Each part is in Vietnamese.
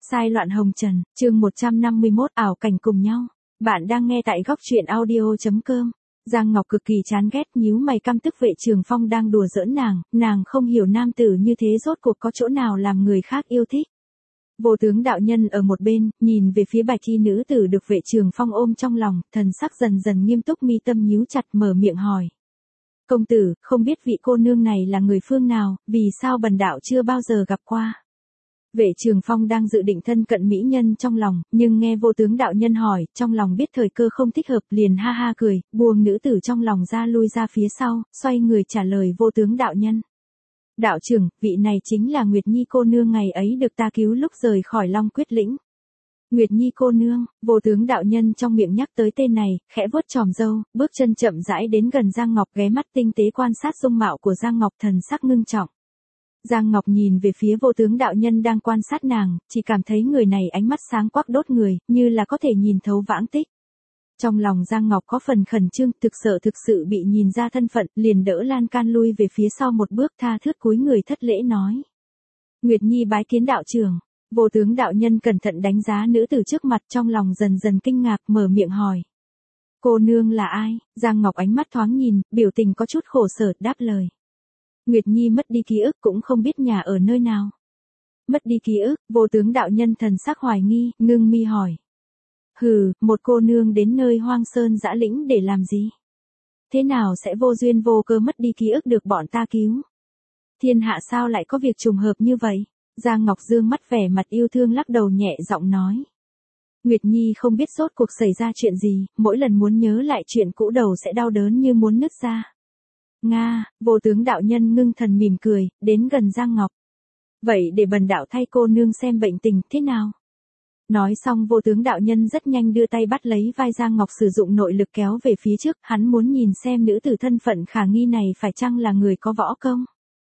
Sai loạn hồng trần, chương 151 ảo cảnh cùng nhau. Bạn đang nghe tại góc truyện audio.com. Giang Ngọc cực kỳ chán ghét, nhíu mày căm tức Vệ Trường Phong đang đùa giỡn nàng không hiểu nam tử như thế rốt cuộc có chỗ nào làm người khác yêu thích. Vô tướng đạo nhân ở một bên, nhìn về phía bạch y nữ tử được Vệ Trường Phong ôm trong lòng, thần sắc dần dần nghiêm túc, mi tâm nhíu chặt, mở miệng hỏi. Công tử, không biết vị cô nương này là người phương nào, vì sao bần đạo chưa bao giờ gặp qua. Vệ Trường Phong đang dự định thân cận mỹ nhân trong lòng, nhưng nghe vô tướng đạo nhân hỏi, trong lòng biết thời cơ không thích hợp, liền ha ha cười, buông nữ tử trong lòng ra lui ra phía sau, xoay người trả lời vô tướng đạo nhân. Đạo trưởng, vị này chính là Nguyệt Nhi cô nương ngày ấy được ta cứu lúc rời khỏi Long Quyết Lĩnh. Nguyệt Nhi cô nương, vô tướng đạo nhân trong miệng nhắc tới tên này, khẽ vuốt chòm râu, bước chân chậm rãi đến gần Giang Ngọc, ghé mắt tinh tế quan sát dung mạo của Giang Ngọc, thần sắc ngưng trọng. Giang Ngọc nhìn về phía vô tướng đạo nhân đang quan sát nàng, chỉ cảm thấy người này ánh mắt sáng quắc đốt người, như là có thể nhìn thấu vãng tích. Trong lòng Giang Ngọc có phần khẩn trương, thực sự bị nhìn ra thân phận, liền đỡ lan can lui về phía sau một bước, tha thướt cúi người thất lễ nói. Nguyệt Nhi bái kiến đạo trưởng. Vô tướng đạo nhân cẩn thận đánh giá nữ tử trước mặt, trong lòng dần dần kinh ngạc, mở miệng hỏi. Cô nương là ai? Giang Ngọc ánh mắt thoáng nhìn, biểu tình có chút khổ sở, đáp lời. Nguyệt Nhi mất đi ký ức, cũng không biết nhà ở nơi nào. Mất đi ký ức, vô tướng đạo nhân thần sắc hoài nghi, ngưng mi hỏi. Hừ, một cô nương đến nơi hoang sơn dã lĩnh để làm gì? Thế nào sẽ vô duyên vô cơ mất đi ký ức được bọn ta cứu? Thiên hạ sao lại có việc trùng hợp như vậy? Giang Ngọc dương mắt vẻ mặt yêu thương lắc đầu nhẹ giọng nói. Nguyệt Nhi không biết rốt cuộc xảy ra chuyện gì, mỗi lần muốn nhớ lại chuyện cũ đầu sẽ đau đớn như muốn nứt ra. Nga, vô tướng đạo nhân ngưng thần mỉm cười, đến gần Giang Ngọc. Vậy để bần đạo thay cô nương xem bệnh tình thế nào? Nói xong vô tướng đạo nhân rất nhanh đưa tay bắt lấy vai Giang Ngọc, sử dụng nội lực kéo về phía trước, hắn muốn nhìn xem nữ tử thân phận khả nghi này phải chăng là người có võ công.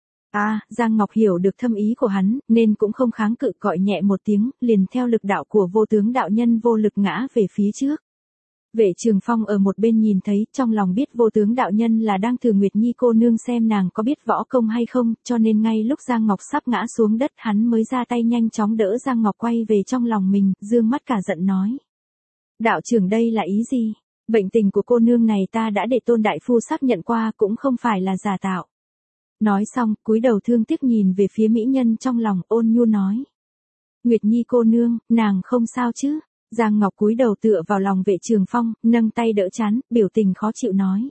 Giang Ngọc hiểu được thâm ý của hắn, nên cũng không kháng cự, gọi nhẹ một tiếng, liền theo lực đạo của vô tướng đạo nhân vô lực ngã về phía trước. Vệ Trường Phong ở một bên nhìn thấy, trong lòng biết vô tướng đạo nhân là đang thử Nguyệt Nhi cô nương xem nàng có biết võ công hay không, cho nên ngay lúc Giang Ngọc sắp ngã xuống đất, hắn mới ra tay nhanh chóng đỡ Giang Ngọc quay về trong lòng mình, dương mắt cả giận nói. Đạo trưởng đây là ý gì? Bệnh tình của cô nương này ta đã để Tôn đại phu xác nhận qua, cũng không phải là giả tạo. Nói xong, cúi đầu thương tiếc nhìn về phía mỹ nhân trong lòng, ôn nhu nói. Nguyệt Nhi cô nương, nàng không sao chứ? Giang Ngọc cúi đầu tựa vào lòng Vệ Trường Phong, nâng tay đỡ trán, biểu tình khó chịu nói.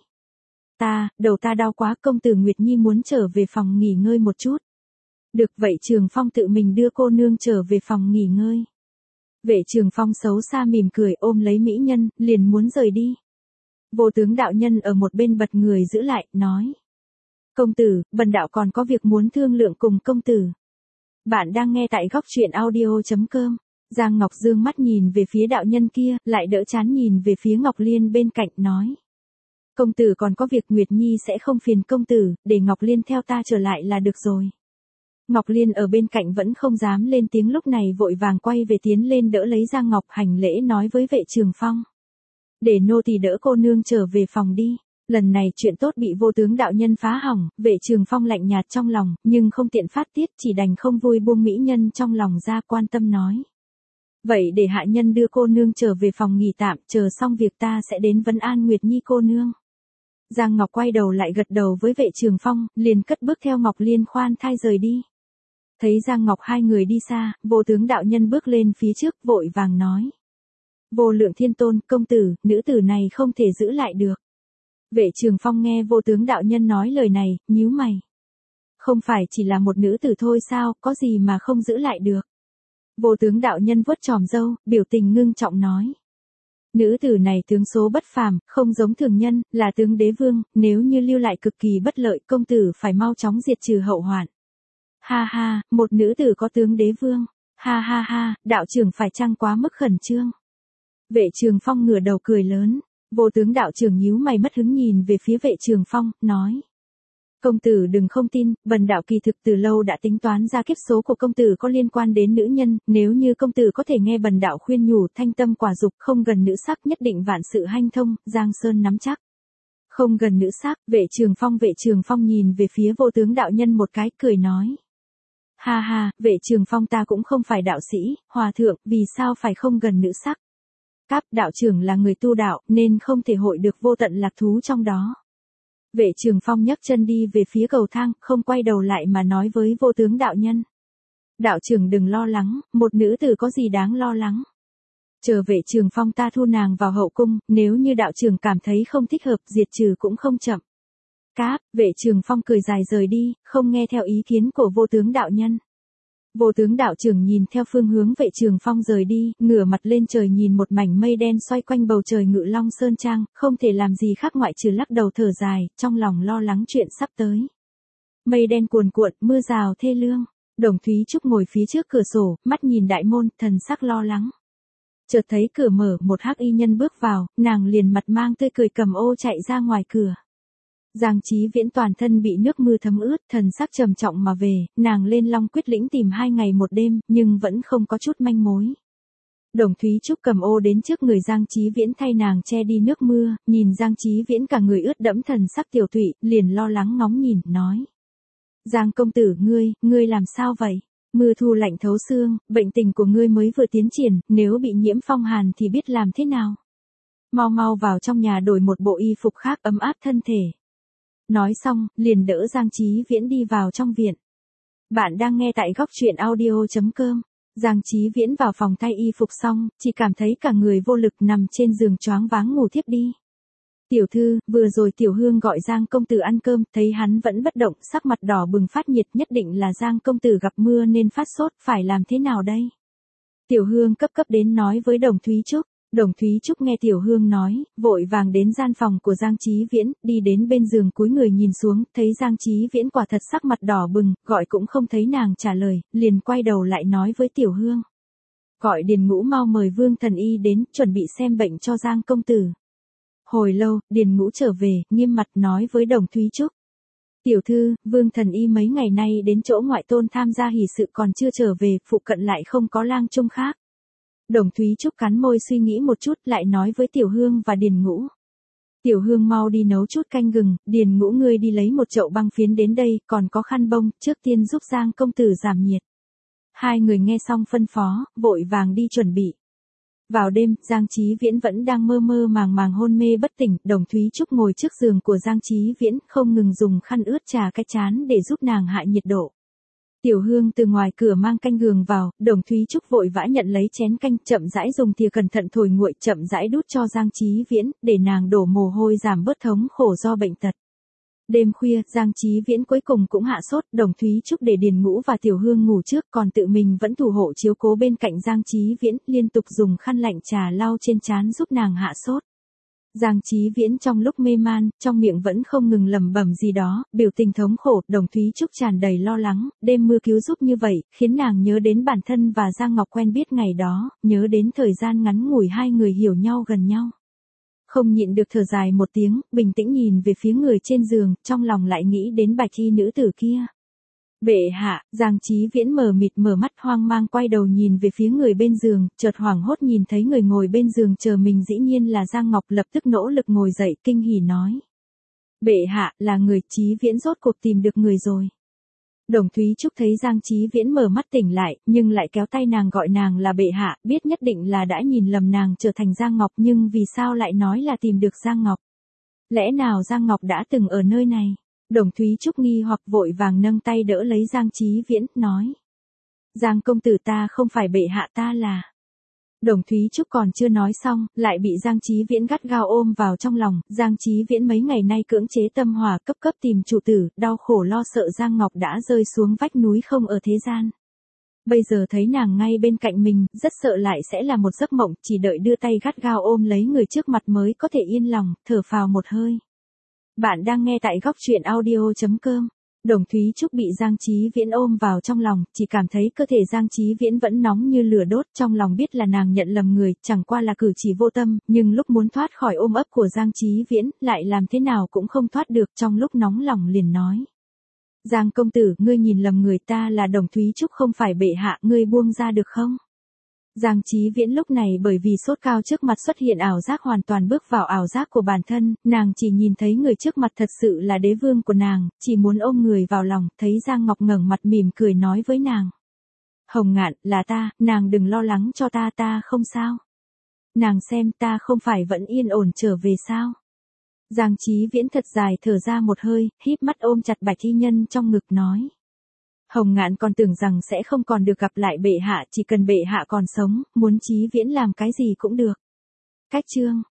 Đầu ta đau quá, công tử Nguyệt Nhi muốn trở về phòng nghỉ ngơi một chút. Được vậy Trường Phong tự mình đưa cô nương trở về phòng nghỉ ngơi. Vệ Trường Phong xấu xa mỉm cười, ôm lấy mỹ nhân, liền muốn rời đi. Vô tướng đạo nhân ở một bên bật người giữ lại, nói. Công tử, bần đạo còn có việc muốn thương lượng cùng công tử. Bạn đang nghe tại góc truyện audio.com. Giang Ngọc dương mắt nhìn về phía đạo nhân kia, lại đỡ chán nhìn về phía Ngọc Liên bên cạnh, nói. Công tử còn có việc, Nguyệt Nhi sẽ không phiền công tử, để Ngọc Liên theo ta trở lại là được rồi. Ngọc Liên ở bên cạnh vẫn không dám lên tiếng, lúc này vội vàng quay về tiến lên đỡ lấy Giang Ngọc, hành lễ nói với Vệ Trường Phong. Để nô tỳ đỡ cô nương trở về phòng đi. Lần này chuyện tốt bị vô tướng đạo nhân phá hỏng, Vệ Trường Phong lạnh nhạt trong lòng, nhưng không tiện phát tiết, chỉ đành không vui buông mỹ nhân trong lòng ra, quan tâm nói. Vậy để hạ nhân đưa cô nương trở về phòng nghỉ tạm, chờ xong việc ta sẽ đến vấn an Nguyệt Nhi cô nương. Giang Ngọc quay đầu lại gật đầu với Vệ Trường Phong, liền cất bước theo Ngọc Liên khoan thai rời đi. Thấy Giang Ngọc hai người đi xa, vô tướng đạo nhân bước lên phía trước, vội vàng nói. Vô lượng thiên tôn, công tử, nữ tử này không thể giữ lại được. Vệ Trường Phong nghe vô tướng đạo nhân nói lời này, nhíu mày. Không phải chỉ là một nữ tử thôi sao, có gì mà không giữ lại được. Vô tướng đạo nhân vuốt chòm râu, biểu tình ngưng trọng nói. Nữ tử này tướng số bất phàm, không giống thường nhân, là tướng đế vương, nếu như lưu lại cực kỳ bất lợi, công tử phải mau chóng diệt trừ hậu hoạn. Ha ha, một nữ tử có tướng đế vương. Ha ha ha, đạo trưởng phải chăng quá mức khẩn trương. Vệ Trường Phong ngửa đầu cười lớn. Vô tướng đạo trưởng nhíu mày mất hứng nhìn về phía Vệ Trường Phong, nói. Công tử đừng không tin, bần đạo kỳ thực từ lâu đã tính toán ra kiếp số của công tử có liên quan đến nữ nhân, nếu như công tử có thể nghe bần đạo khuyên nhủ, thanh tâm quả dục, không gần nữ sắc, nhất định vạn sự hanh thông, Giang Sơn nắm chắc. Không gần nữ sắc, Vệ Trường Phong nhìn về phía vô tướng đạo nhân một cái, cười nói. Ha ha, Vệ Trường Phong ta cũng không phải đạo sĩ, hòa thượng, vì sao phải không gần nữ sắc? Cáp, đạo trưởng là người tu đạo, nên không thể hội được vô tận lạc thú trong đó. Vệ Trường Phong nhấc chân đi về phía cầu thang, không quay đầu lại mà nói với Vô Tướng đạo nhân. Đạo trưởng đừng lo lắng, một nữ tử có gì đáng lo lắng. Chờ Vệ Trường Phong ta thu nàng vào hậu cung, nếu như đạo trưởng cảm thấy không thích hợp, diệt trừ cũng không chậm. Cáp, Vệ Trường Phong cười dài rời đi, không nghe theo ý kiến của Vô Tướng đạo nhân. Vô Tướng đạo trưởng nhìn theo phương hướng Vệ Trường Phong rời đi, ngửa mặt lên trời nhìn một mảnh mây đen xoay quanh bầu trời Ngự Long Sơn Trang, không thể làm gì khác ngoại trừ lắc đầu thở dài, trong lòng lo lắng chuyện sắp tới. Mây đen cuồn cuộn, mưa rào thê lương. Đồng Thúy Trúc ngồi phía trước cửa sổ, mắt nhìn đại môn, thần sắc lo lắng. Chợt thấy cửa mở, một hắc y nhân bước vào, nàng liền mặt mang tươi cười cầm ô chạy ra ngoài cửa. Giang Chí Viễn toàn thân bị nước mưa thấm ướt, thần sắc trầm trọng mà về, nàng lên Long Quyết Lĩnh tìm 2 ngày 1 đêm, nhưng vẫn không có chút manh mối. Đồng Thúy Trúc cầm ô đến trước người Giang Chí Viễn thay nàng che đi nước mưa, nhìn Giang Chí Viễn cả người ướt đẫm thần sắc tiểu tụy, liền lo lắng ngóng nhìn, nói. Giang công tử ngươi làm sao vậy? Mưa thu lạnh thấu xương, bệnh tình của ngươi mới vừa tiến triển, nếu bị nhiễm phong hàn thì biết làm thế nào? Mau mau vào trong nhà đổi một bộ y phục khác ấm áp thân thể. Nói xong, liền đỡ Giang Chí Viễn đi vào trong viện. Bạn đang nghe tại góc truyện audio.com. Giang Chí Viễn vào phòng thay y phục xong, chỉ cảm thấy cả người vô lực nằm trên giường choáng váng ngủ thiếp đi. Tiểu thư, vừa rồi Tiểu Hương gọi Giang công tử ăn cơm, thấy hắn vẫn bất động, sắc mặt đỏ bừng phát nhiệt, nhất định là Giang công tử gặp mưa nên phát sốt, phải làm thế nào đây? Tiểu Hương cấp đến nói với Đồng Thúy Trúc. Đồng Thúy Trúc nghe Tiểu Hương nói, vội vàng đến gian phòng của Giang Chí Viễn, đi đến bên giường cúi người nhìn xuống, thấy Giang Chí Viễn quả thật sắc mặt đỏ bừng, gọi cũng không thấy nàng trả lời, liền quay đầu lại nói với Tiểu Hương. Gọi Điền Ngũ mau mời Vương Thần Y đến, chuẩn bị xem bệnh cho Giang công tử. Hồi lâu, Điền Ngũ trở về, nghiêm mặt nói với Đồng Thúy Trúc. Tiểu thư, Vương Thần Y mấy ngày nay đến chỗ ngoại tôn tham gia hỷ sự còn chưa trở về, phụ cận lại không có lang trung khác. Đồng Thúy Trúc cắn môi suy nghĩ một chút lại nói với Tiểu Hương và Điền Ngũ. Tiểu Hương mau đi nấu chút canh gừng, Điền Ngũ ngươi đi lấy một chậu băng phiến đến đây, còn có khăn bông, trước tiên giúp Giang công tử giảm nhiệt. Hai người nghe xong phân phó, vội vàng đi chuẩn bị. Vào đêm, Giang Chí Viễn vẫn đang mơ mơ màng hôn mê bất tỉnh, Đồng Thúy Trúc ngồi trước giường của Giang Chí Viễn, không ngừng dùng khăn ướt chà cái trán để giúp nàng hạ nhiệt độ. Tiểu Hương từ ngoài cửa mang canh gừng vào, Đồng Thúy Trúc vội vã nhận lấy chén canh, chậm rãi dùng thìa cẩn thận thổi nguội, chậm rãi đút cho Giang Chí Viễn, để nàng đổ mồ hôi giảm bớt thống khổ do bệnh tật. Đêm khuya, Giang Chí Viễn cuối cùng cũng hạ sốt, Đồng Thúy Trúc để Điền Ngũ và Tiểu Hương ngủ trước, còn tự mình vẫn thủ hộ chiếu cố bên cạnh Giang Chí Viễn, liên tục dùng khăn lạnh trà lau trên trán giúp nàng hạ sốt. Giang Chí Viễn trong lúc mê man, trong miệng vẫn không ngừng lẩm bẩm gì đó, biểu tình thống khổ, Đồng Thúy Trúc tràn đầy lo lắng, đêm mưa cứu giúp như vậy, khiến nàng nhớ đến bản thân và Giang Ngọc quen biết ngày đó, nhớ đến thời gian ngắn ngủi hai người hiểu nhau gần nhau. Không nhịn được thở dài một tiếng, bình tĩnh nhìn về phía người trên giường, trong lòng lại nghĩ đến bạch y nữ tử kia. Bệ hạ, Giang Chí Viễn mờ mịt mở mắt hoang mang quay đầu nhìn về phía người bên giường, chợt hoảng hốt nhìn thấy người ngồi bên giường chờ mình dĩ nhiên là Giang Ngọc, lập tức nỗ lực ngồi dậy kinh hỉ nói. Bệ hạ, là người, Chí Viễn rốt cuộc tìm được người rồi. Đồng Thúy Trúc thấy Giang Chí Viễn mở mắt tỉnh lại, nhưng lại kéo tay nàng gọi nàng là bệ hạ, biết nhất định là đã nhìn lầm nàng trở thành Giang Ngọc, nhưng vì sao lại nói là tìm được Giang Ngọc? Lẽ nào Giang Ngọc đã từng ở nơi này? Đồng Thúy Trúc nghi hoặc vội vàng nâng tay đỡ lấy Giang Chí Viễn, nói. Giang công tử ta không phải bệ hạ, ta là. Đồng Thúy Trúc còn chưa nói xong, lại bị Giang Chí Viễn gắt gao ôm vào trong lòng, Giang Chí Viễn mấy ngày nay cưỡng chế tâm hỏa cấp tìm chủ tử, đau khổ lo sợ Giang Ngọc đã rơi xuống vách núi không ở thế gian. Bây giờ thấy nàng ngay bên cạnh mình, rất sợ lại sẽ là một giấc mộng, chỉ đợi đưa tay gắt gao ôm lấy người trước mặt mới có thể yên lòng, thở phào một hơi. Bạn đang nghe tại góc truyện audio.com. Đồng Thúy Trúc bị Giang Chí Viễn ôm vào trong lòng, chỉ cảm thấy cơ thể Giang Chí Viễn vẫn nóng như lửa đốt, trong lòng biết là nàng nhận lầm người, chẳng qua là cử chỉ vô tâm, nhưng lúc muốn thoát khỏi ôm ấp của Giang Chí Viễn, lại làm thế nào cũng không thoát được, trong lúc nóng lòng liền nói. Giang công tử, ngươi nhìn lầm người, ta là Đồng Thúy Trúc không phải bệ hạ, ngươi buông ra được không? Giang Chí Viễn lúc này bởi vì sốt cao trước mặt xuất hiện ảo giác, hoàn toàn bước vào ảo giác của bản thân, nàng chỉ nhìn thấy người trước mặt thật sự là đế vương của nàng, chỉ muốn ôm người vào lòng, thấy Giang Ngọc ngẩng mặt mỉm cười nói với nàng. Hồng Ngạn, là ta, nàng đừng lo lắng cho ta, ta không sao. Nàng xem ta không phải vẫn yên ổn trở về sao. Giang Chí Viễn thật dài thở ra một hơi, híp mắt ôm chặt Bạch Thi Nhân trong ngực nói. Hồng Ngạn còn tưởng rằng sẽ không còn được gặp lại bệ hạ, chỉ cần bệ hạ còn sống, muốn Chí Viễn làm cái gì cũng được. Cách chương